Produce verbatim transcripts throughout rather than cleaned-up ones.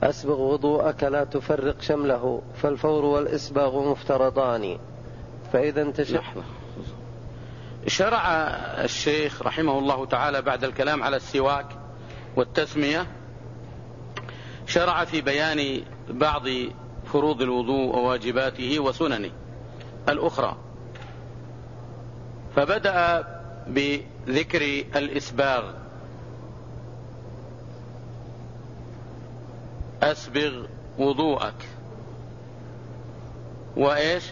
أسبغ وضوءك لا تفرق شمله، فالفور والإسباغ مفترضان. فإذا انتشر. شرع الشيخ رحمه الله تعالى بعد الكلام على السواك والتسمية، شرع في بيان بعض فروض الوضوء وواجباته وسننه الأخرى، فبدأ بذكر الإسباغ. أسبغ وضوءك، وإيش؟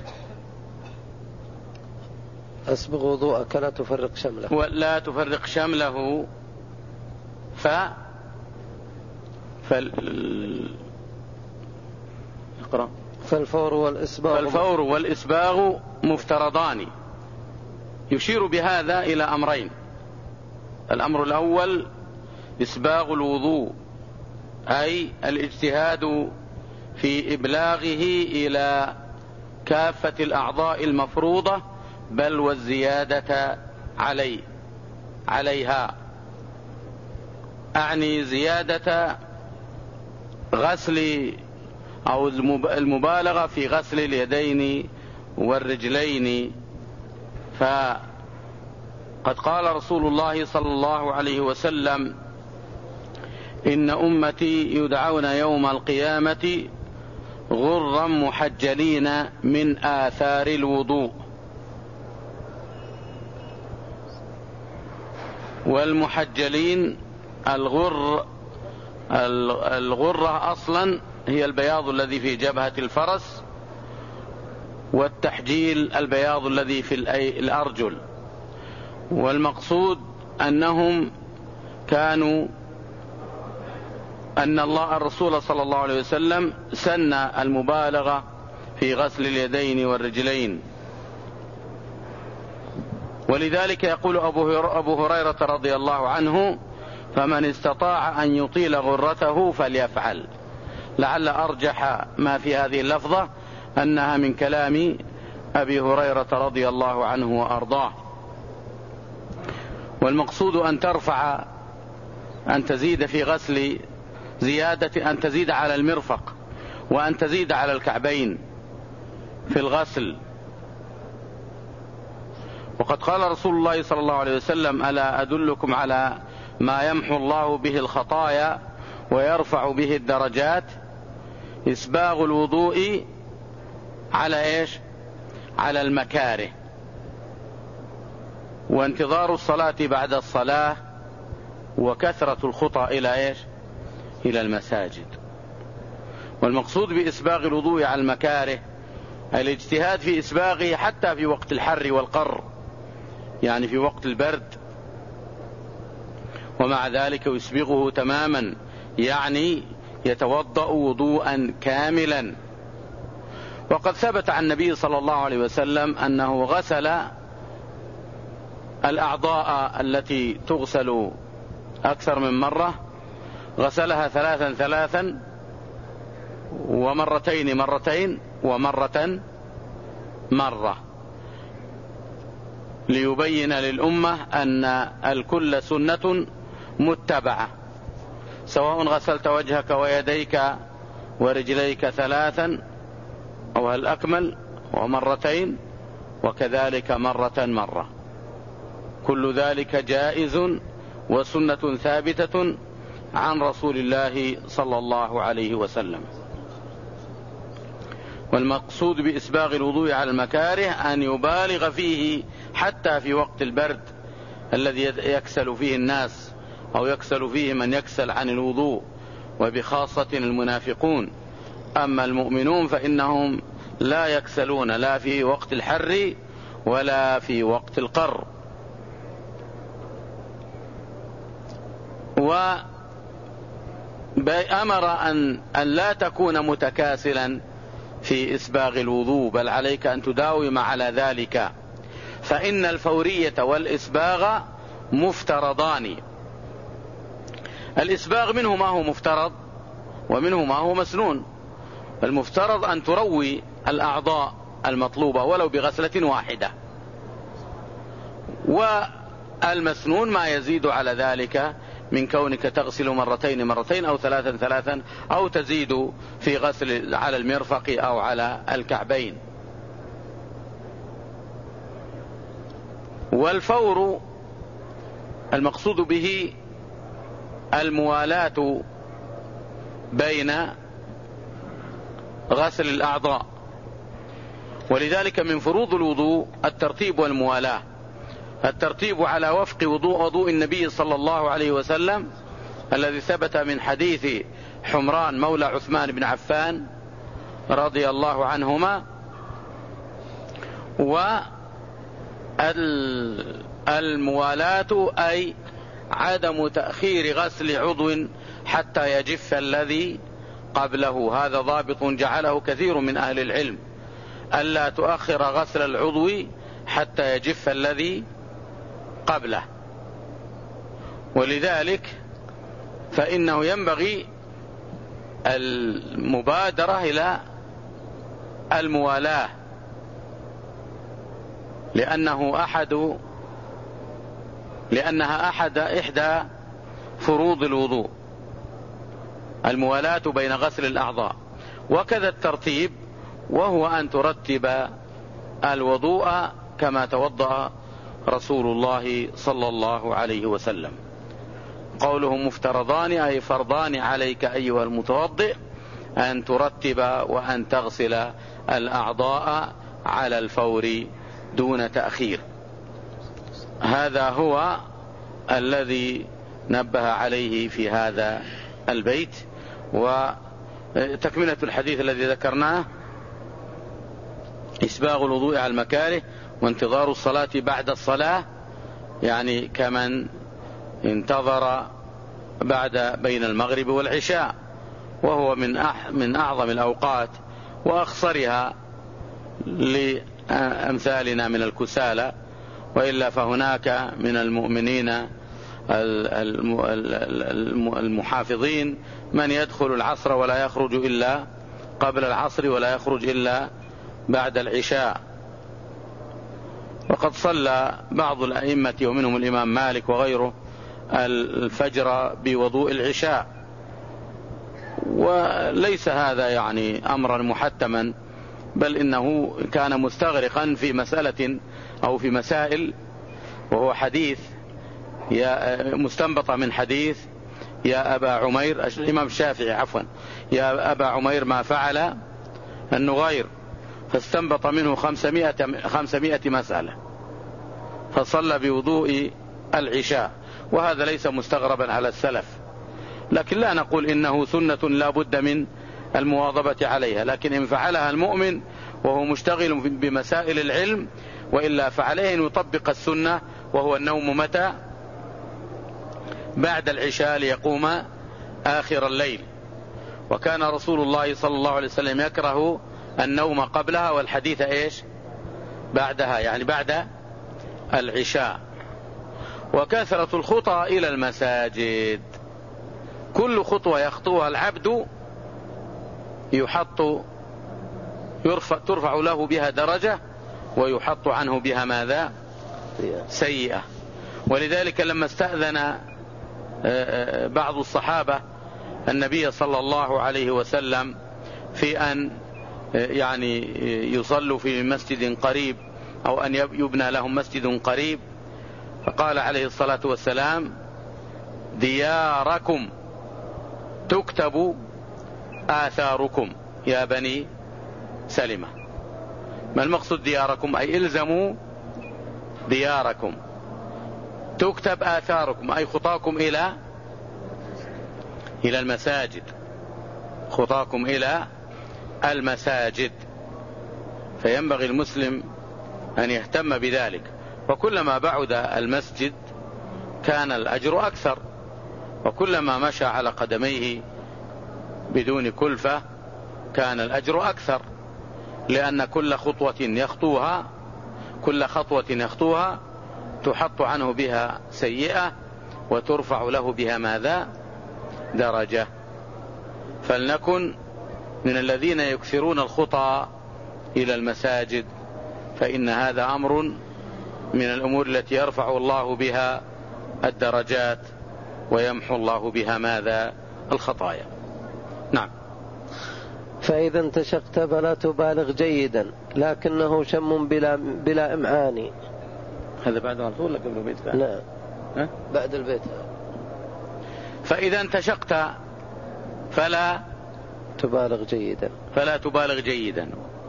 أسبغ وضوءك لا تفرق شمله، ولا تفرق شمله. ف فال اقرأ. فالفور والإسباغ فالفور والإسباغ مفترضان. يشير بهذا إلى أمرين. الأمر الأول إسباغ الوضوء، أي الاجتهاد في إبلاغه إلى كافة الأعضاء المفروضة، بل والزيادة عليه عليها، أعني زيادة غسل أو المبالغة في غسل اليدين والرجلين. فقد قال رسول الله صلى الله عليه وسلم: إن أمتي يدعون يوم القيامة غرا محجلين من آثار الوضوء. والمحجلين الغر الغرة أصلا هي البياض الذي في جبهة الفرس، والتحجيل البياض الذي في الأرجل. والمقصود أنهم كانوا أن الله الرسول صلى الله عليه وسلم سن المبالغة في غسل اليدين والرجلين. ولذلك يقول أبو هريرة رضي الله عنه: فمن استطاع أن يطيل غرته فليفعل. لعل أرجح ما في هذه اللفظة أنها من كلام أبي هريرة رضي الله عنه وأرضاه. والمقصود أن ترفع، أن تزيد في غسل زيادة، أن تزيد على المرفق، وأن تزيد على الكعبين في الغسل. وقد قال رسول الله صلى الله عليه وسلم: ألا أدلكم على ما يمحو الله به الخطايا ويرفع به الدرجات؟ إسباغ الوضوء على إيش؟ على المكاره، وانتظار الصلاة بعد الصلاة، وكثرة الخطى إلى إيش؟ إلى المساجد. والمقصود بإسباغ الوضوء على المكاره الاجتهاد في إسباغه حتى في وقت الحر والقر، يعني في وقت البرد، ومع ذلك يسبغه تماما، يعني يتوضأ وضوءا كاملا. وقد ثبت عن النبي صلى الله عليه وسلم أنه غسل الأعضاء التي تغسل أكثر من مرة، غسلها ثلاثا ثلاثا، ومرتين مرتين، ومرة مرة، ليبين للأمة أن الكل سنة متبعة، سواء غسلت وجهك ويديك ورجليك ثلاثا أو الأكمل ومرتين، وكذلك مرة مرة، كل ذلك جائز وسنة ثابتة عن رسول الله صلى الله عليه وسلم. والمقصود بإسباغ الوضوء على المكاره أن يبالغ فيه حتى في وقت البرد الذي يكسل فيه الناس، أو يكسل فيه من يكسل عن الوضوء، وبخاصة المنافقون. أما المؤمنون فإنهم لا يكسلون، لا في وقت الحر ولا في وقت القر. وأمر أن, أن لا تكون متكاسلا في إسباغ الوضوء، بل عليك أن تداوم على ذلك، فإن الفورية والإسباغ مفترضان. الإسباغ منه ما هو مفترض ومنه ما هو مسنون. المفترض أن تروي الأعضاء المطلوبة ولو بغسلة واحدة، والمسنون ما يزيد على ذلك من كونك تغسل مرتين مرتين أو ثلاثا ثلاثا أو تزيد في غسل على المرفق أو على الكعبين. والفور المقصود به الموالاة بين غسل الأعضاء، ولذلك من فروض الوضوء الترتيب والموالاة. الترتيب على وفق وضوء وضوء النبي صلى الله عليه وسلم الذي ثبت من حديث حمران مولى عثمان بن عفان رضي الله عنهما. والموالاة أي عدم تأخير غسل عضو حتى يجف الذي قبله. هذا ضابط جعله كثير من أهل العلم، ألا تؤخر غسل العضو حتى يجف الذي قبله. ولذلك فإنه ينبغي المبادرة إلى الموالاة، لأنه أحد لأنها أحد إحدى فروض الوضوء، الموالاة بين غسل الأعضاء. وكذا الترتيب، وهو أن ترتب الوضوء كما توضأ رسول الله صلى الله عليه وسلم. قوله مفترضان أي فرضان عليك أيها المتوضئ أن ترتب وأن تغسل الأعضاء على الفور دون تأخير. هذا هو الذي نبه عليه في هذا البيت. وتكملة الحديث الذي ذكرناه: إسباغ الوضوء على المكاره وانتظار الصلاة بعد الصلاة، يعني كمن انتظر بعد بين المغرب والعشاء، وهو من من أعظم الأوقات وأخصرها لأمثالنا من الكسالى. وإلا فهناك من المؤمنين المحافظين من يدخل العصر ولا يخرج إلا قبل العصر ولا يخرج إلا بعد العشاء. وقد صلى بعض الأئمة ومنهم الإمام مالك وغيره الفجر بوضوء العشاء، وليس هذا يعني أمرا محتما، بل إنه كان مستغرقا في مسألة أو في مسائل، وهو حديث يا مستنبط من حديث يا أبا عمير، الإمام الشافعي عفوا، يا أبا عمير ما فعل النغير، فاستنبط منه خمسمائة, خمسمائة مسألة، فصلى بوضوء العشاء. وهذا ليس مستغربا على السلف، لكن لا نقول إنه سنة لا بد من المواظبة عليها، لكن إن فعلها المؤمن وهو مشتغل بمسائل العلم، وإلا فعليه أن يطبق السنة، وهو النوم متى؟ بعد العشاء ليقوم آخر الليل. وكان رسول الله صلى الله عليه وسلم يكره النوم قبلها والحديث إيش؟ بعدها، يعني بعد العشاء. وكثرة الخطى إلى المساجد، كل خطوة يخطوها العبد يحط يرفع ترفع له بها درجة ويحط عنه بها ماذا؟ سيئة. ولذلك لما استأذن بعض الصحابة النبي صلى الله عليه وسلم في أن يعني يصلوا في مسجد قريب أو أن يبنى لهم مسجد قريب، فقال عليه الصلاة والسلام: دياركم تكتب آثاركم يا بني سلمة. ما المقصود دياركم؟ أي إلزموا دياركم، تكتب آثاركم أي خطاكم إلى إلى المساجد، خطاكم إلى المساجد. فينبغي المسلم أن يهتم بذلك، وكلما بعد المسجد كان الأجر أكثر، وكلما مشى على قدميه بدون كلفة كان الأجر أكثر، لأن كل خطوة يخطوها كل خطوة يخطوها تحط عنه بها سيئة وترفع له بها ماذا؟ درجة. فلنكن من الذين يكثرون الخطى إلى المساجد، فإن هذا أمر من الأمور التي يرفع الله بها الدرجات ويمحو الله بها ماذا؟ الخطايا. نعم. فإذا انتشقت فلا تبالغ جيدا لكنه شم بلا, بلا إمعان. هذا بعد على طول ولا قبل البيت؟ نعم أه؟ بعد البيت. فإذا انتشقت فلا تبالغ جيدا فلا تبالغ جيدا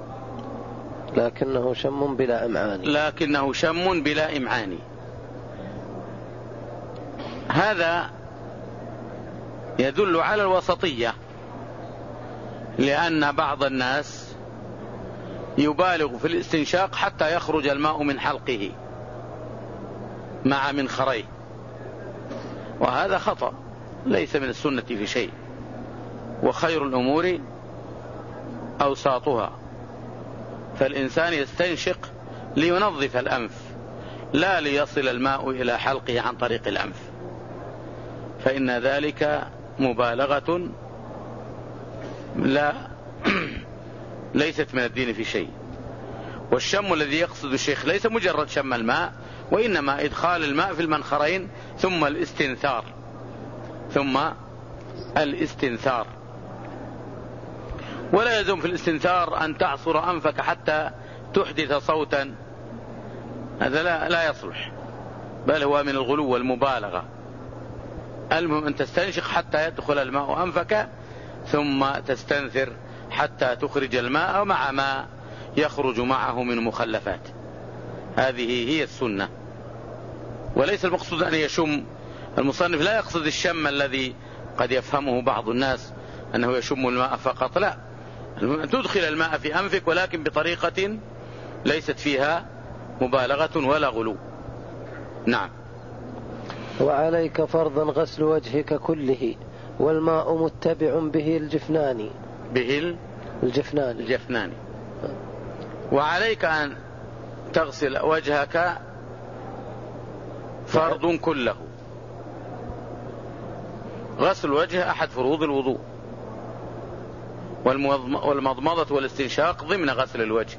لكنه شم بلا إمعان. لكنه شم بلا إمعان. هذا يدل على الوسطية، لأن بعض الناس يبالغ في الاستنشاق حتى يخرج الماء من حلقه مع منخريه، وهذا خطأ ليس من السنة في شيء، وخير الأمور أوساطها. فالإنسان يستنشق لينظف الأنف لا ليصل الماء إلى حلقه عن طريق الأنف، فإن ذلك مبالغة لا ليست من الدين في شيء. والشم الذي يقصد الشيخ ليس مجرد شم الماء، وإنما إدخال الماء في المنخرين ثم الاستنثار ثم الاستنثار ولا يلزم في الاستنثار أن تعصر أنفك حتى تحدث صوتا، هذا لا, لا يصلح، بل هو من الغلو والمبالغة. المهم أن تستنشق حتى يدخل الماء أنفك ثم تستنثر حتى تخرج الماء مع ما يخرج معه من مخلفات. هذه هي السنة، وليس المقصود أن يشم. المصنف لا يقصد الشم الذي قد يفهمه بعض الناس أنه يشم الماء فقط، لا، أن تدخل الماء في أنفك ولكن بطريقة ليست فيها مبالغة ولا غلو. نعم. وعليك فرضا غسل وجهك كله والماء متبع به الجفنان. به الجفنان الجفنان. وعليك أن تغسل وجهك فرض كله. غسل الوجه أحد فروض الوضوء، والمضمضة والاستنشاق ضمن غسل الوجه،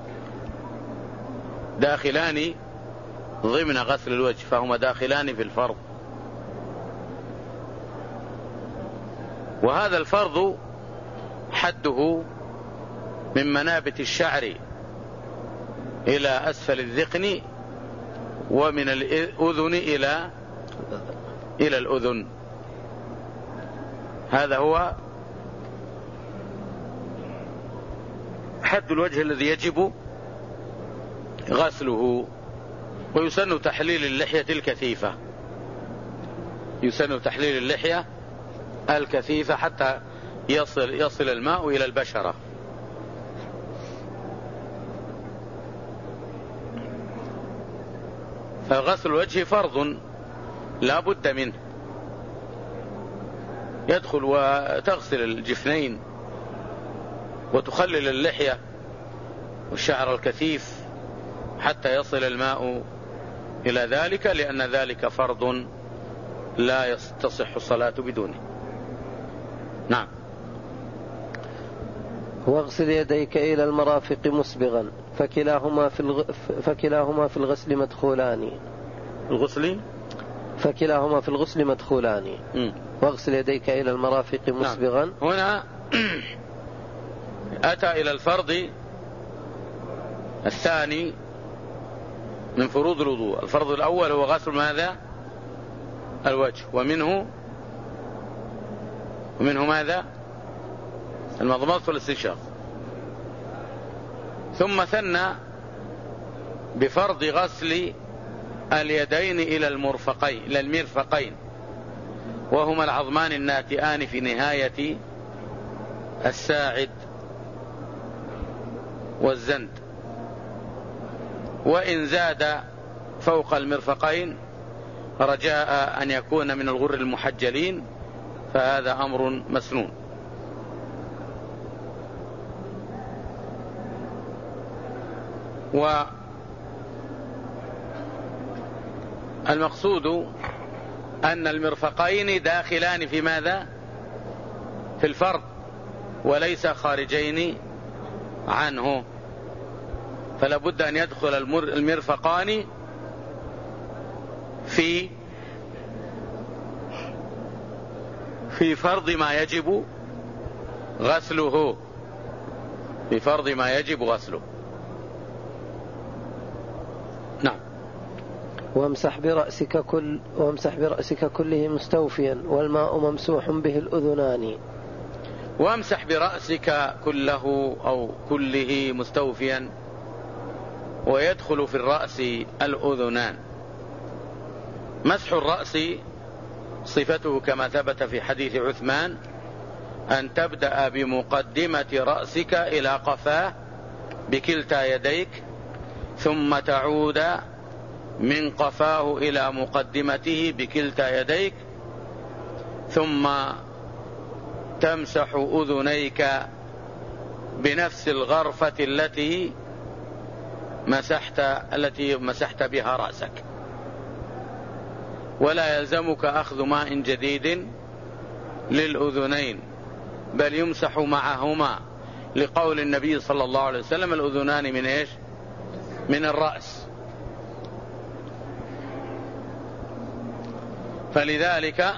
داخلان ضمن غسل الوجه، فهما داخلان في الفرض. وهذا الفرض حده من منابت الشعر إلى أسفل الذقن، ومن الأذن إلى إلى الأذن. هذا هو حد الوجه الذي يجب غسله. ويسن تحليل اللحية الكثيفة، يسن تحليل اللحية الكثيفة حتى يصل يصل الماء إلى البشرة. فغسل الوجه فرض لا بد منه. يدخل وتغسل الجفنين وتخلل اللحية والشعر الكثيف حتى يصل الماء إلى ذلك، لأن ذلك فرض لا تصح الصلاة بدونه. نعم. واغسل يديك إلى المرافق مسبغا فكلاهما في الغ... فكلاهما في الغسل مدخولان. الغسل فكلاهما في الغسل مدخولان. م. واغسل يديك إلى المرافق مسبغا. نعم. هنا أتى إلى الفرض الثاني من فروض الوضوء. الفرض الأول هو غسل ماذا؟ الوجه، ومنه ومنه ماذا؟ المضمضة والاستنشاق. ثم ثنى بفرض غسل اليدين إلى المرفقين إلى المرفقين، وهما العظمان الناتئان في نهاية الساعد والزند. وإن زاد فوق المرفقين رجاء أن يكون من الغر المحجلين فهذا أمر مسنون. والمقصود أن المرفقين داخلان في ماذا؟ في الفرض، وليس خارجين عنه، فلا بد أن يدخل المرفقان في في فرض ما يجب غسله، في فرض ما يجب غسله. نعم. وامسح برأسك كل وامسح برأسك كله مستوفيا والماء ممسوح به الأذنان. وامسح برأسك كله أو كله مستوفيا، ويدخل في الرأس الأذنان. مسح الرأس صفته كما ثبت في حديث عثمان أن تبدأ بمقدمة رأسك إلى قفاه بكلتا يديك، ثم تعود من قفاه إلى مقدمته بكلتا يديك، ثم تمسح أذنيك بنفس الغرفة التي مسحت التي مسحت بها رأسك، ولا يلزمك أخذ ماء جديد للأذنين، بل يمسح معهما، لقول النبي صلى الله عليه وسلم الأذنان من إيش؟ من الرأس. فلذلك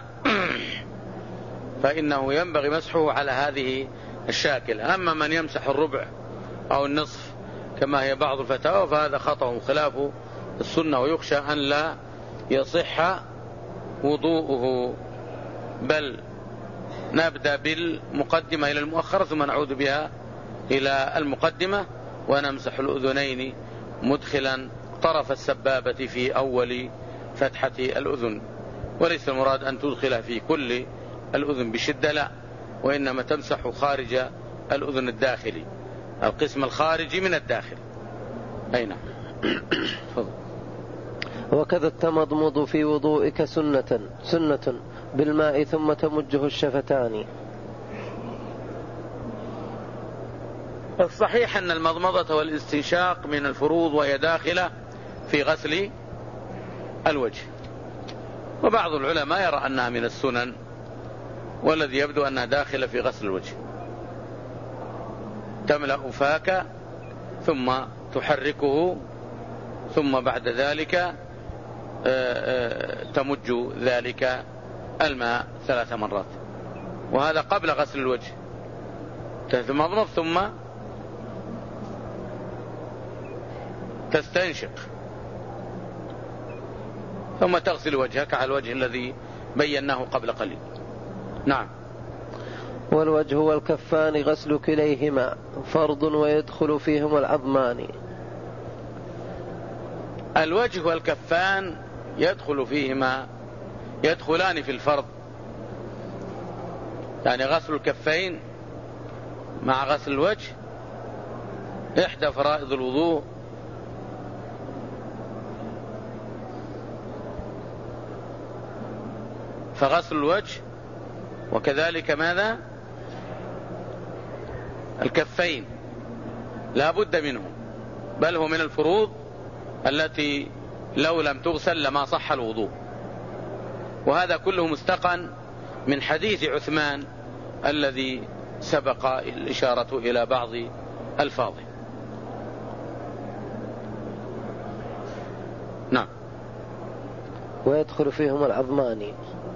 فإنه ينبغي مسحه على هذه الشاكلة. أما من يمسح الربع أو النصف كما هي بعض الفتاوى فهذا خطأ وخلاف السنة، ويخشى أن لا يصح وضوءه، بل نبدأ بالمقدمة إلى المؤخرة ثم نعود بها إلى المقدمة، ونمسح الأذنين مدخلا طرف السبابة في أول فتحة الأذن، وليس المراد أن تدخل في كل الأذن بشدة، لا، وإنما تمسح خارج الأذن الداخلي، القسم الخارجي من الداخل. أي نعم. وكذا التمضمض في وضوئك سنة سنة بالماء ثم تمجه الشفتان. الصحيح أن المضمضة والاستنشاق من الفروض وهي داخلة في غسل الوجه، وبعض العلماء يرى أنها من السنن، والذي يبدو أنها داخلة في غسل الوجه. تملأ فاك ثم تحركه، ثم بعد ذلك تمج ذلك الماء ثلاث مرات، وهذا قبل غسل الوجه. تتمضمض ثم تستنشق، ثم تغسل وجهك على الوجه الذي بيناه قبل قليل. نعم. والوجه والكفان غسل كليهما فرض ويدخل فيهما العظمان. الوجه والكفان يدخل فيهما يدخلان في الفرض، يعني غسل الكفين مع غسل الوجه إحدى فرائض الوضوء، فغسل الوجه وكذلك ماذا؟ الكفين لا بد منه، بل هو من الفروض التي لو لم تغسل لما صح الوضوء. وهذا كله مستقن من حديث عثمان الذي سبق الإشارة إلى بعض ألفاظه. نعم. ويدخل فيهم العظمان.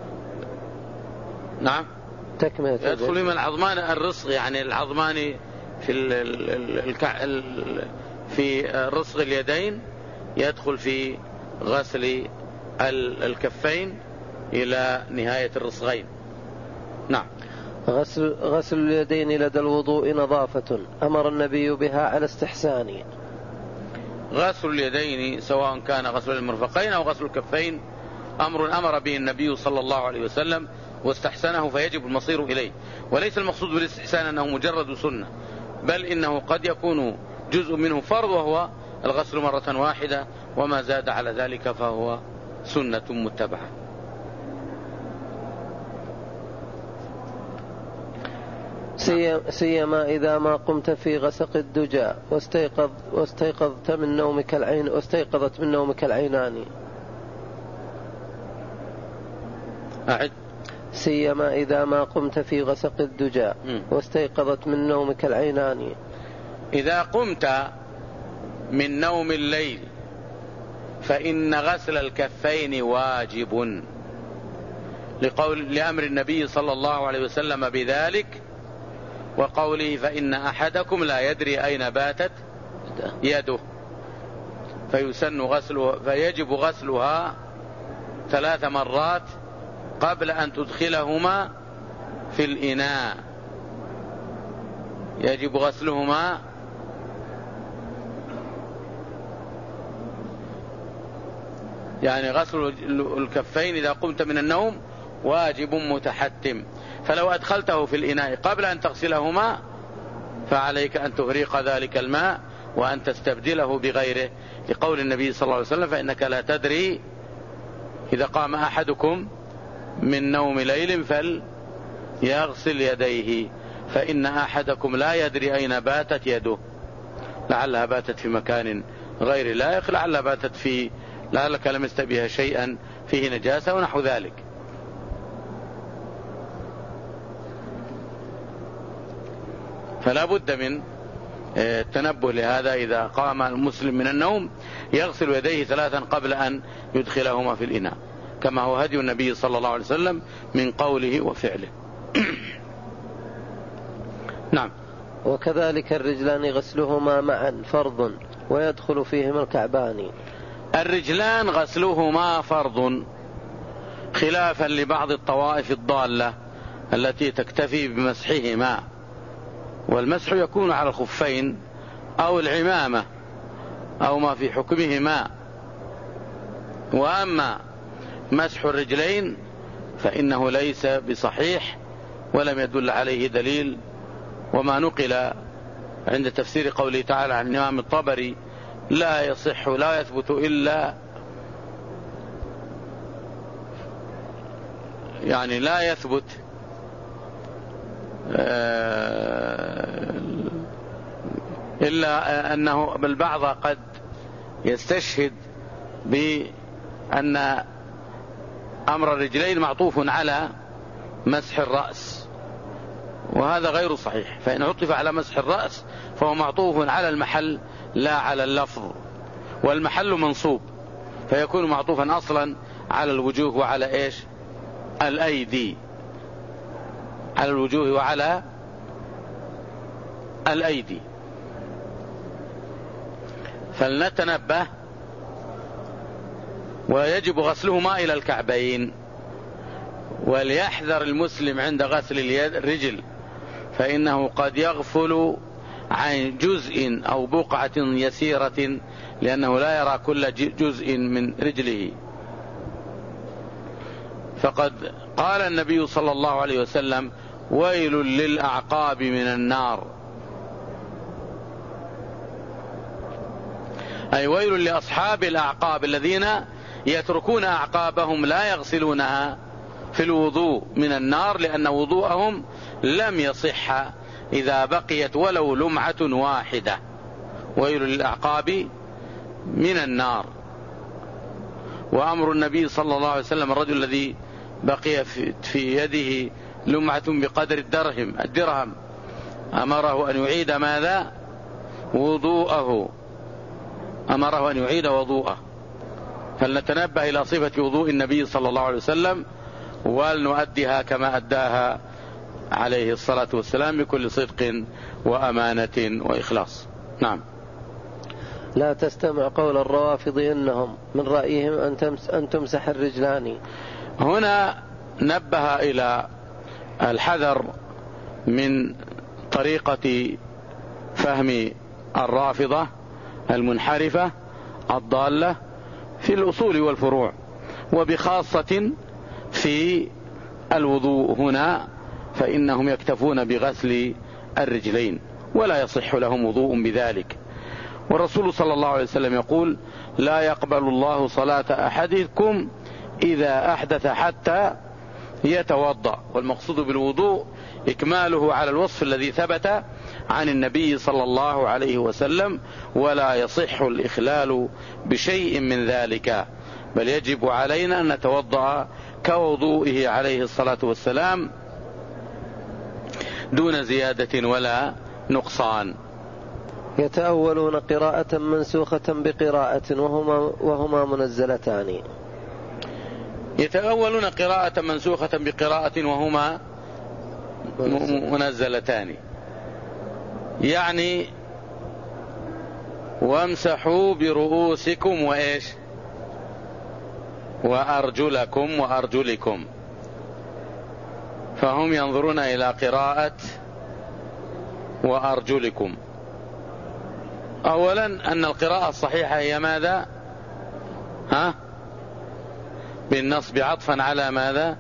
نعم. تكمل. يدخل فيهم العظمان الرصغ، يعني العظمان في ال ال ال في رصغ اليدين، يدخل في غسل الكفين إلى نهاية الرصغين. نعم. غسل, غسل اليدين لدى الوضوء نظافة أمر النبي بها على استحسان. غسل اليدين سواء كان غسل المرفقين أو غسل الكفين أمر أمر به النبي صلى الله عليه وسلم واستحسنه، فيجب المصير إليه. وليس المقصود بالاستحسان أنه مجرد سنة، بل إنه قد يكون جزء منه فرض وهو الغسل مرة واحدة، وما زاد على ذلك فهو سنة متبعة. سيما إذا ما قمت في غسق الدجى واستيقظ واستيقظت من نومك العين واستيقظت من نومك العينان. أعد. سيما إذا ما قمت في غسق الدجى واستيقظت من نومك العينان. إذا قمت من نوم الليل فإن غسل الكفين واجب، لقول لأمر النبي صلى الله عليه وسلم بذلك، وقوله فإن أحدكم لا يدري أين باتت يده، فيسن غسلها فيجب غسلها ثلاث مرات قبل أن تدخلهما في الإناء. يجب غسلهما يعني غسل الكفين إذا قمت من النوم واجب متحتم، فلو أدخلته في الإناء قبل أن تغسلهما فعليك أن تهريق ذلك الماء وأن تستبدله بغيره، لقول النبي صلى الله عليه وسلم فإنك لا تدري إذا قام أحدكم من نوم ليل فليغسل يديه، فإن أحدكم لا يدري أين باتت يده، لعلها باتت في مكان غير لائق، لعلها باتت في لعلك لم يستبيها شيئا فيه نجاسة ونحو ذلك. فلا بد من التنبه لهذا، إذا قام المسلم من النوم يغسل يديه ثلاثا قبل أن يدخلهما في الإناء، كما هو هدي النبي صلى الله عليه وسلم من قوله وفعله. نعم. وكذلك الرجلان غسلهما معا فرض ويدخل فيهما الكعبان. الرجلان غسلهما فرض، خلافا لبعض الطوائف الضالة التي تكتفي بمسحهما، والمسح يكون على الخفين أو العمامة أو ما في حكمهما. وأما مسح الرجلين فإنه ليس بصحيح ولم يدل عليه دليل، وما نقل عند تفسير قوله تعالى عن الإمام الطبري لا يصح لا يثبت إلا يعني لا يثبت إلا أنه بالبعض قد يستشهد بأن أمر الرجلين معطوف على مسح الرأس، وهذا غير صحيح، فإن عطف على مسح الرأس فهو معطوف على المحل لا على اللفظ، والمحل منصوب فيكون معطوفا أصلا على الوجوه وعلى إيش الأيدي، على الوجوه وعلى الأيدي. فلنتنبه، ويجب غسلهما إلى الكعبين. وليحذر المسلم عند غسل اليد الرجل، فإنه قد يغفل عن جزء أو بقعة يسيرة، لأنه لا يرى كل جزء من رجله. فقد قال النبي صلى الله عليه وسلم ويل للأعقاب من النار، أي ويل لأصحاب الأعقاب الذين يتركون أعقابهم لا يغسلونها في الوضوء من النار، لأن وضوءهم لم يصح إذا بقيت ولو لمعة واحدة. ويل للأعقاب من النار. وأمر النبي صلى الله عليه وسلم الرجل الذي بقي في يده لمعة بقدر الدرهم الدرهم أمره أن يعيد ماذا وضوءه أمره أن يعيد وضوءه. فلنتنبه إلى صفة وضوء النبي صلى الله عليه وسلم، ولنؤديها كما أداها عليه الصلاة والسلام بكل صدق وأمانة وإخلاص. نعم. لا تستمع قول الروافض إنهم من رأيهم أن, تمس أن تمسح الرجلان. هنا نبه إلى الحذر من طريقة فهم الرافضة المنحرفة الضالة في الأصول والفروع، وبخاصة في الوضوء هنا، فإنهم يكتفون بغسل الرجلين ولا يصح لهم وضوء بذلك. والرسول صلى الله عليه وسلم يقول لا يقبل الله صلاة أحدكم إذا أحدث حتى يتوضأ. والمقصود بالوضوء إكماله على الوصف الذي ثبت عن النبي صلى الله عليه وسلم، ولا يصح الإخلال بشيء من ذلك، بل يجب علينا أن نتوضأ كوضوئه عليه الصلاة والسلام دون زيادة ولا نقصان. يتأولون قراءة منسوخة بقراءة وهما, وهما منزلتان. يتأولون قراءة منسوخة بقراءة وهما منزلتان، يعني وامسحوا برؤوسكم وإيش وأرجلكم وأرجلكم، فهم ينظرون إلى قراءة وأرجلكم. أولا أن القراءة الصحيحة هي ماذا؟ ها؟ بالنصب عطفا على ماذا؟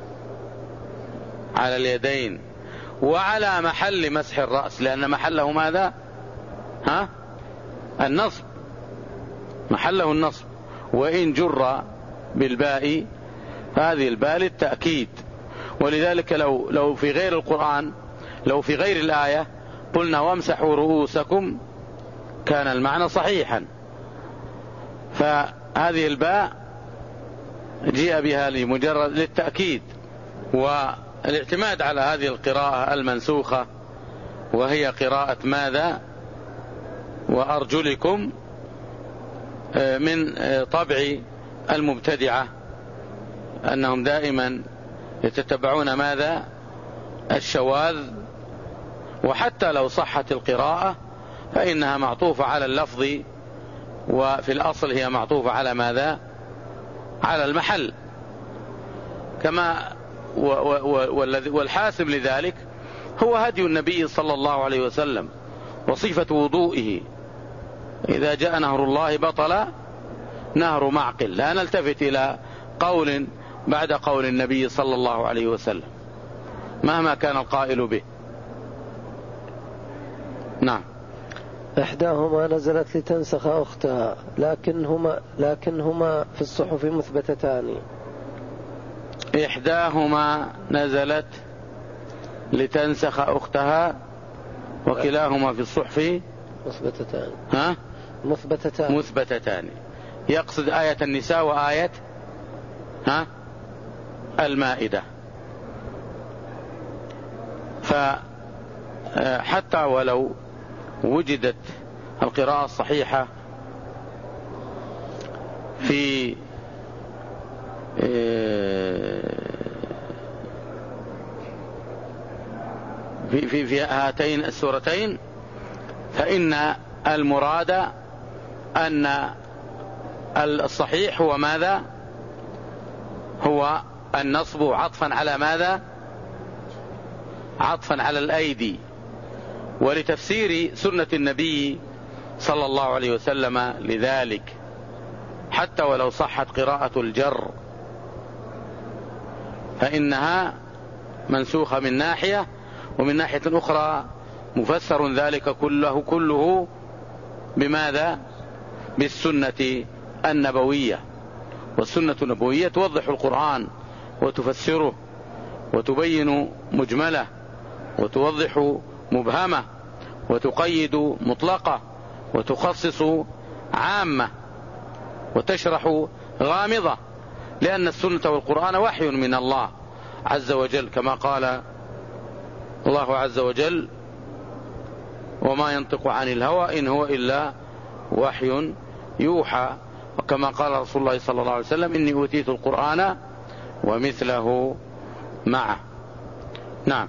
على اليدين وعلى محل مسح الرأس، لأن محله ماذا؟ ها؟ النصب، محله النصب، وإن جر بالباء هذه الباء للتأكيد. ولذلك لو لو في غير القرآن، لو في غير الآية قلنا وامسحوا رؤوسكم كان المعنى صحيحا، فهذه الباء جيء بها لمجرد للتأكيد والاعتماد على هذه القراءة المنسوخة، وهي قراءة ماذا؟ وأرجلكم، من طبع المبتدعة أنهم دائما يتتبعون ماذا؟ الشواذ، وحتى لو صحت القراءة فإنها معطوفة على اللفظ، وفي الأصل هي معطوفة على ماذا؟ على المحل. كما والحاسم لذلك هو هدي النبي صلى الله عليه وسلم وصفة وضوئه، إذا جاء نهر الله بطل نهر معقل، لا نلتفت إلى قول بعد قول النبي صلى الله عليه وسلم مهما كان القائل به. نعم. إحداهما نزلت لتنسخ أختها، لكنهما, لكنهما في الصحف مثبتتان. إحداهما نزلت لتنسخ أختها وكلاهما في الصحف مثبتتان. ها؟ مثبتتان. مثبتتان، يقصد آية النساء وآية ها؟ المائدة. فحتى ولو وجدت القراءة الصحيحة في في في, في هاتين السورتين، فإن المراد أن الصحيح هو ماذا؟ هو النصب عطفا على ماذا؟ عطفا على الأيدي. ولتفسير سنة النبي صلى الله عليه وسلم لذلك، حتى ولو صحت قراءة الجر فإنها منسوخة من ناحية، ومن ناحية أخرى مفسر ذلك كله كله بماذا؟ بالسنة النبوية. والسنة النبوية توضح القرآن وتفسره وتبين مجمله وتوضح مبهمة وتقيد مطلقة وتخصص عامة وتشرح غامضة، لأن السنة والقرآن وحي من الله عز وجل، كما قال الله عز وجل وما ينطق عن الهوى إن هو إلا وحي يوحى، وكما قال رسول الله صلى الله عليه وسلم إني أوتيت القرآن ومثله معه. نعم.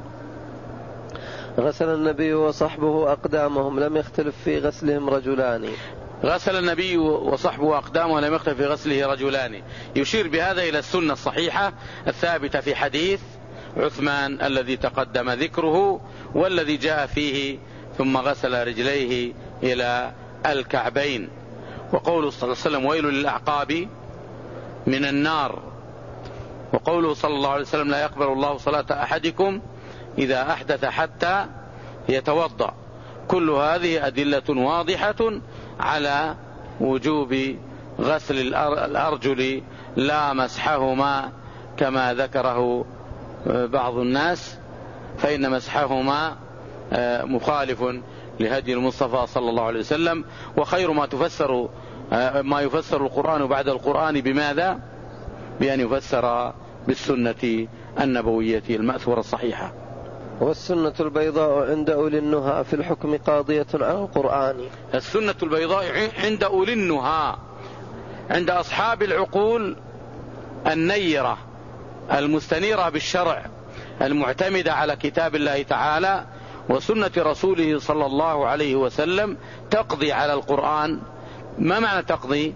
غسل النبي وصحبه أقدامهم لم يختلف في غسلهم رجلان. غسل النبي وصحبه أقدامه لم يختلف في غسله رجلان، يشير بهذا إلى السنة الصحيحة الثابتة في حديث عثمان الذي تقدم ذكره، والذي جاء فيه ثم غسل رجليه إلى الكعبين. وقوله صلى الله عليه وسلم ويل للأعقاب من النار، وقوله صلى الله عليه وسلم لا يقبل الله صلاة أحدكم إذا أحدث حتى يتوضأ. كل هذه أدلة واضحة على وجوب غسل الأرجل لا مسحهما كما ذكره بعض الناس، فإن مسحهما مخالف لهدي المصطفى صلى الله عليه وسلم. وخير ما تفسر ما يفسر القرآن بعد القرآن بماذا؟ بأن يفسر بالسنة النبوية المأثورة الصحيحة. والسنة البيضاء عند أولي النهى في الحكم قاضية على القرآن. السنة البيضاء عند أولي النهى، عند أصحاب العقول النيرة المستنيرة بالشرع المعتمدة على كتاب الله تعالى وسنة رسوله صلى الله عليه وسلم تقضي على القرآن. ما معنى تقضي؟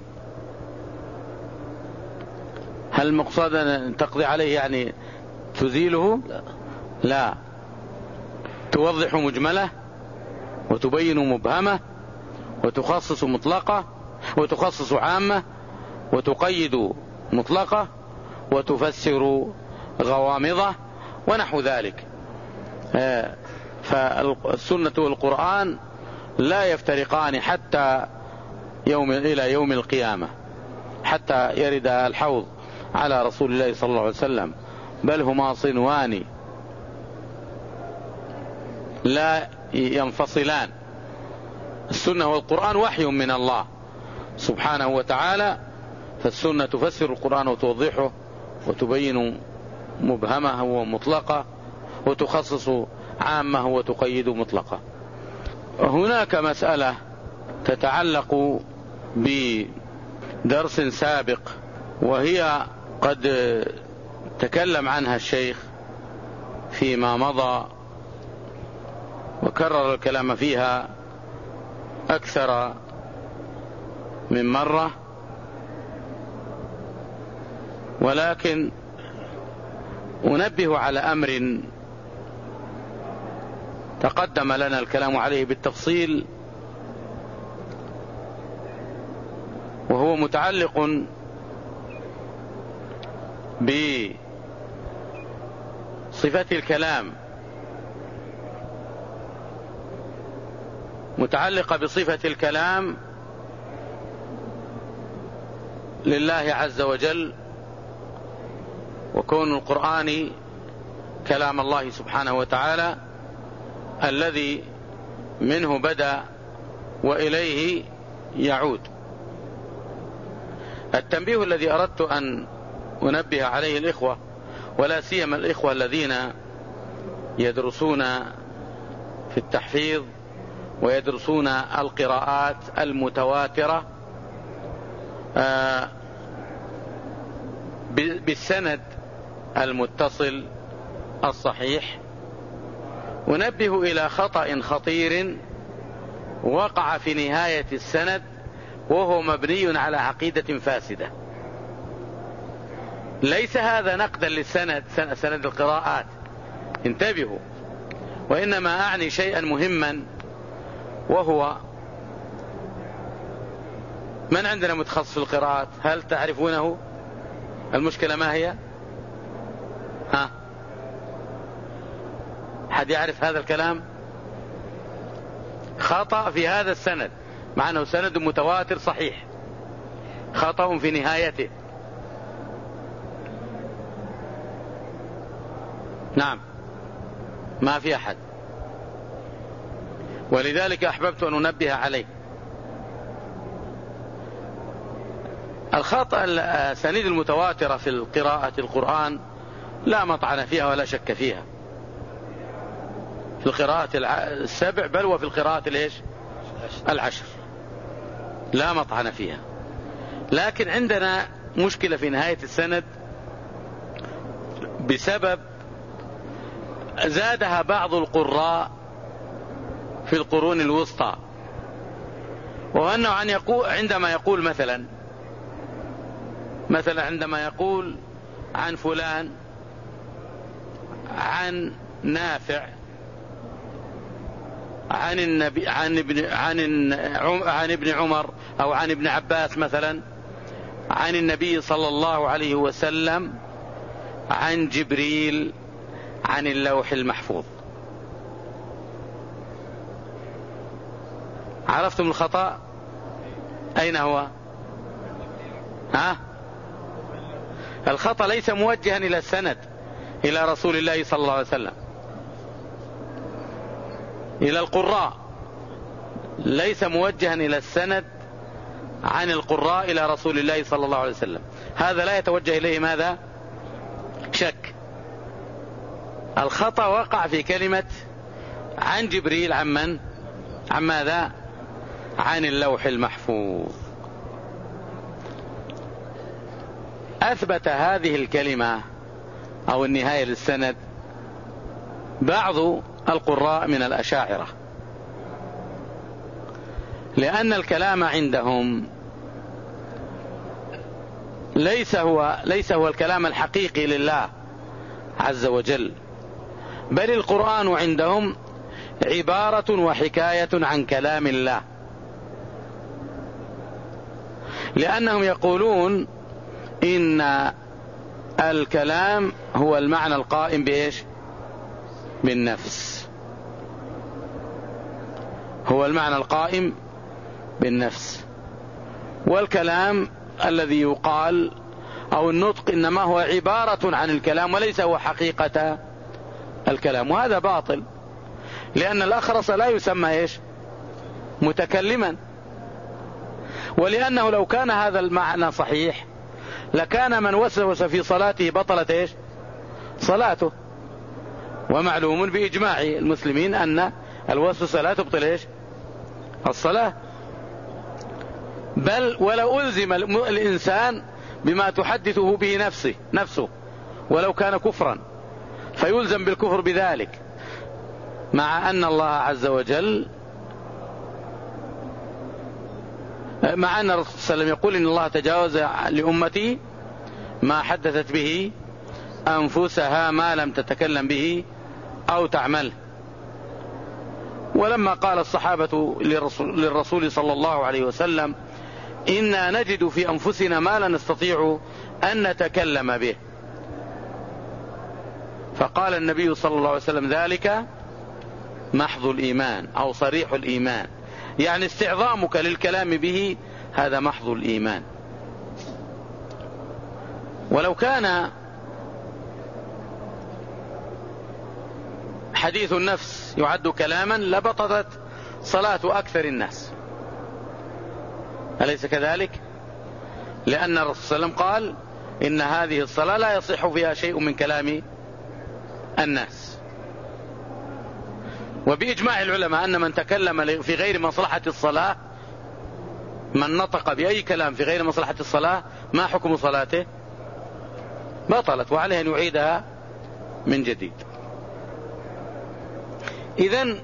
هل المقصود أن تقضي عليه يعني تزيله؟ لا, لا. توضح مجملة وتبين مبهمة وتخصص مطلقة وتخصص عامة وتقيد مطلقة وتفسر غوامضة ونحو ذلك. فالسنة والقرآن لا يفترقان حتى يوم إلى يوم القيامة، حتى يرد الحوض على رسول الله صلى الله عليه وسلم، بل هما صنوان لا ينفصلان. السنة والقرآن وحي من الله سبحانه وتعالى، فالسنة تفسر القرآن وتوضحه وتبين مبهمه ومطلقة وتخصص عامه وتقيد مطلقة. هناك مسألة تتعلق بدرس سابق وهي قد تكلم عنها الشيخ فيما مضى وكرر الكلام فيها أكثر من مرة، ولكن أنبه على أمر تقدم لنا الكلام عليه بالتفصيل، وهو متعلق بصفة الكلام، متعلقة بصفة الكلام لله عز وجل، وكون القرآن كلام الله سبحانه وتعالى الذي منه بدأ وإليه يعود. التنبيه الذي أردت أن أنبه عليه الإخوة، ولا سيما الإخوة الذين يدرسون في التحفيظ ويدرسون القراءات المتواترة بالسند المتصل الصحيح، أنبه إلى خطأ خطير وقع في نهاية السند وهو مبني على عقيدة فاسدة. ليس هذا نقدا للسند، سند القراءات، انتبهوا، وإنما أعني شيئا مهما، وهو من عندنا متخصص في القراءات؟ هل تعرفونه؟ المشكلة ما هي؟ ها؟ حد يعرف هذا الكلام؟ خطأ في هذا السند، مع أنه سند متواتر صحيح، خطأ في نهايته. نعم، ما في أحد، ولذلك أحببت أن أنبه عليه. الخطأ السنيد المتواترة في القراءة القرآن لا مطعن فيها ولا شك فيها، في القراءة السبع بل وفي القراءة الإيش؟ العشر، لا مطعن فيها. لكن عندنا مشكلة في نهاية السند بسبب زادها بعض القراء في القرون الوسطى، وأنه عن يقول عندما يقول مثلا مثلا عندما يقول عن فلان عن نافع عن النبي عن ابن عن عن ابن عمر أو عن ابن عباس مثلا عن النبي صلى الله عليه وسلم عن جبريل عن اللوح المحفوظ. عرفتم الخطأ؟ أين هو؟ ها؟ الخطأ ليس موجها إلى السند، إلى رسول الله صلى الله عليه وسلم، إلى القراء، ليس موجها إلى السند عن القراء إلى رسول الله صلى الله عليه وسلم. هذا لا يتوجه إليه ماذا؟ شك. الخطأ وقع في كلمة عن جبريل عن من؟ عن ماذا؟ عن اللوح المحفوظ. أثبت هذه الكلمة أو النهاية للسند بعض القراء من الأشاعرة، لأن الكلام عندهم ليس هو ليس هو الكلام الحقيقي لله عز وجل، بل القرآن عندهم عبارة وحكاية عن كلام الله، لأنهم يقولون إن الكلام هو المعنى القائم بإيش؟ بالنفس، هو المعنى القائم بالنفس، والكلام الذي يقال أو النطق إنما هو عبارة عن الكلام وليس هو حقيقة الكلام، وهذا باطل، لأن الأخرس لا يسمى إيش؟ متكلما، ولأنه لو كان هذا المعنى صحيح لكان من وسوس في صلاته بطلت إيش؟ صلاته، ومعلوم بإجماع المسلمين أن الوسوسة لا تبطل إيش؟ الصلاة، بل ولو ألزم الإنسان بما تحدثه به نفسه نفسه ولو كان كفرا فيلزم بالكفر بذلك، مع أن الله عز وجل مع أن الرسول صلى الله عليه وسلم يقول إن الله تجاوز لأمتي ما حدثت به أنفسها ما لم تتكلم به أو تعمل. ولما قال الصحابة للرسول, للرسول صلى الله عليه وسلم إنا نجد في أنفسنا ما لا نستطيع أن نتكلم به، فقال النبي صلى الله عليه وسلم ذلك محض الإيمان أو صريح الإيمان، يعني استعظامك للكلام به هذا محض الإيمان. ولو كان حديث النفس يعد كلاما لبطلت صلاة أكثر الناس، أليس كذلك؟ لأن الرسول صلى الله عليه وسلم قال إن هذه الصلاة لا يصح فيها شيء من كلام الناس. وبإجماع العلماء أن من تكلم في غير مصلحة الصلاة، من نطق بأي كلام في غير مصلحة الصلاة، ما حكم صلاته؟ بطلت، وعليه أن يعيدها من جديد. إذن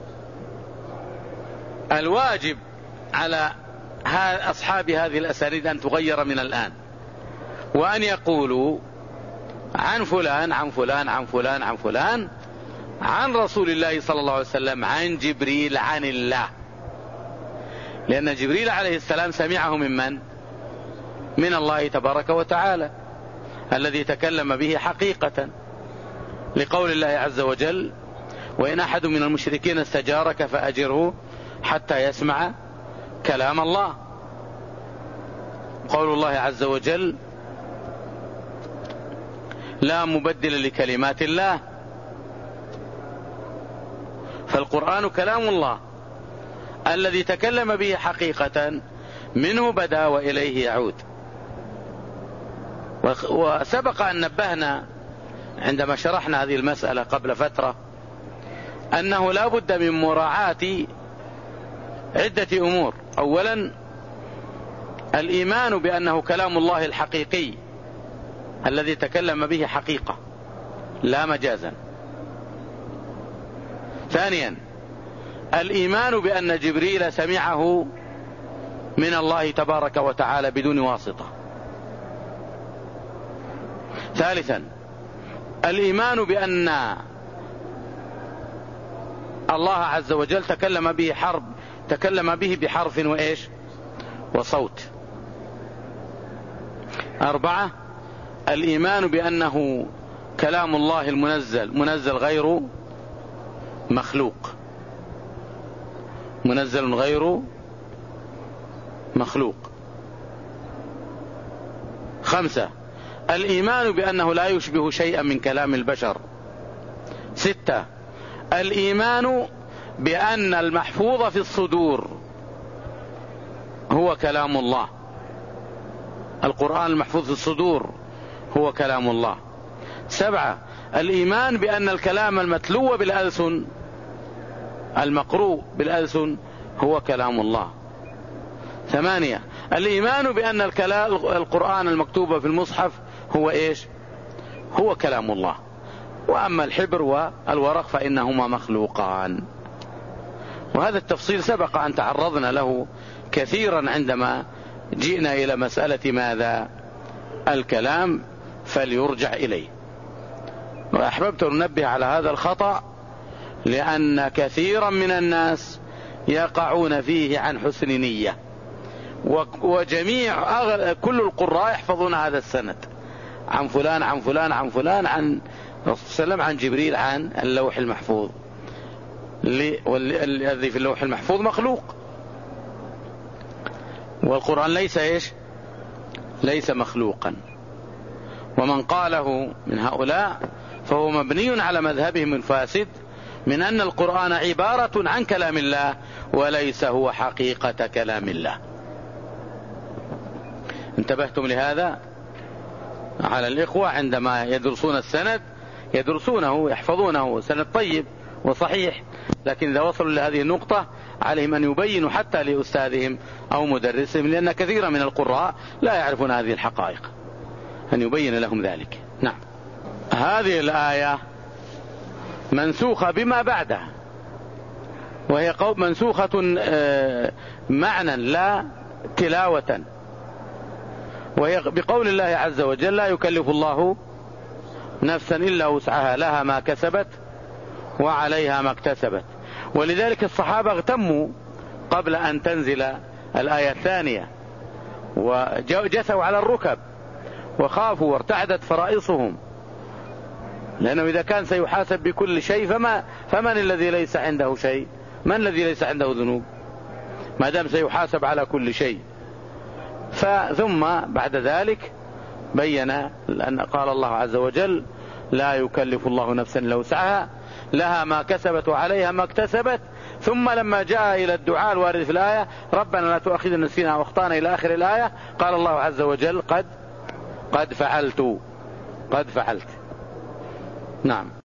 الواجب على أصحاب هذه الأسانيد أن تغير من الآن، وأن يقولوا عن فلان عن فلان عن فلان عن فلان عن رسول الله صلى الله عليه وسلم عن جبريل عن الله، لأن جبريل عليه السلام سمعه من من؟ من الله تبارك وتعالى الذي تكلم به حقيقة، لقول الله عز وجل وإن أحد من المشركين استجارك فأجره حتى يسمع كلام الله. قول الله عز وجل لا مبدل لكلمات الله، فالقرآن كلام الله الذي تكلم به حقيقة، منه بدأ وإليه يعود. وسبق أن نبهنا عندما شرحنا هذه المسألة قبل فترة أنه لا بد من مراعاة عدة أمور. أولا الإيمان بأنه كلام الله الحقيقي الذي تكلم به حقيقة لا مجازا. ثانيا الإيمان بأن جبريل سمعه من الله تبارك وتعالى بدون واسطة. ثالثا الإيمان بأن الله عز وجل تكلم به حرب تكلم به بحرف وإيش وصوت. أربعة الإيمان بأنه كلام الله المنزل منزل غير مخلوق منزل غير مخلوق. خمسة الإيمان بأنه لا يشبه شيئا من كلام البشر. ستة الإيمان بأن المحفوظ في الصدور هو كلام الله، القرآن المحفوظ في الصدور هو كلام الله. سبعة الإيمان بأن الكلام المتلو بالألسن المقروء بالألسن هو كلام الله. ثمانية الإيمان بأن القرآن المكتوب في المصحف هو إيش؟ هو كلام الله، وأما الحبر والورق فإنهما مخلوقان. وهذا التفصيل سبق أن تعرضنا له كثيرا عندما جئنا إلى مسألة ماذا؟ الكلام فليرجع إليه. وأحببت أن ننبه على هذا الخطأ لأن كثيرا من الناس يقعون فيه عن حسن نية، وجميع كل القراء يحفظون هذا السند عن فلان عن فلان عن فلان عن وسلم عن جبريل عن اللوح المحفوظ، والذي في اللوح المحفوظ مخلوق، والقرآن ليس إيش؟ ليس مخلوقا. ومن قاله من هؤلاء فهو مبني على مذهبهم الفاسد من أن القرآن عبارة عن كلام الله وليس هو حقيقة كلام الله. انتبهتم لهذا؟ على الإخوة عندما يدرسون السند يدرسونه يحفظونه سند طيب وصحيح، لكن إذا وصلوا لهذه النقطة عليهم أن يبينوا حتى لأستاذهم أو مدرسهم، لأن كثيرا من القراء لا يعرفون هذه الحقائق، أن يبين لهم ذلك. نعم. هذه الآية منسوخة بما بعدها، وهي منسوخة معنى لا تلاوة، وهي بقول الله عز وجل: لا يكلف الله نفسا إلا وسعها لها ما كسبت وعليها ما اكتسبت. ولذلك الصحابة اغتموا قبل أن تنزل الآية الثانية، وجثوا على الركب وخافوا وارتعدت فرائصهم، لأنه إذا كان سيحاسب بكل شيء فما فمن الذي ليس عنده شيء؟ من الذي ليس عنده ذنوب ما دام سيحاسب على كل شيء؟ ثم بعد ذلك بين أن قال الله عز وجل: لا يكلف الله نفسا إلا وسعها لها ما كسبت وعليها ما اكتسبت. ثم لما جاء إلى الدعاء الوارد في الآية: ربنا لا تؤاخذنا إن نسينا أو أخطأنا إلى آخر الآية، قال الله عز وجل: قد قد فعلت قد فعلت. نعم.